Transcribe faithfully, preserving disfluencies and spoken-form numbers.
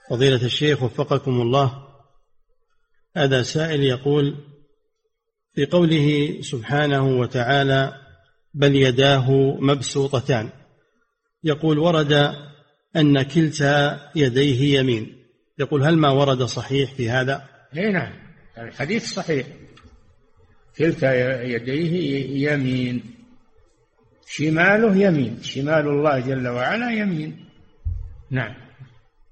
فضيلة الشيخ وفقكم الله، هذا سائل يقول: في قوله سبحانه وتعالى بل يداه مبسوطتان، يقول ورد أن كلتا يديه يمين، يقول هل ما ورد صحيح في هذا؟ اي نعم، الحديث صحيح، كلتا يديه يمين، شماله يمين، شمال الله جل وعلا يمين. نعم.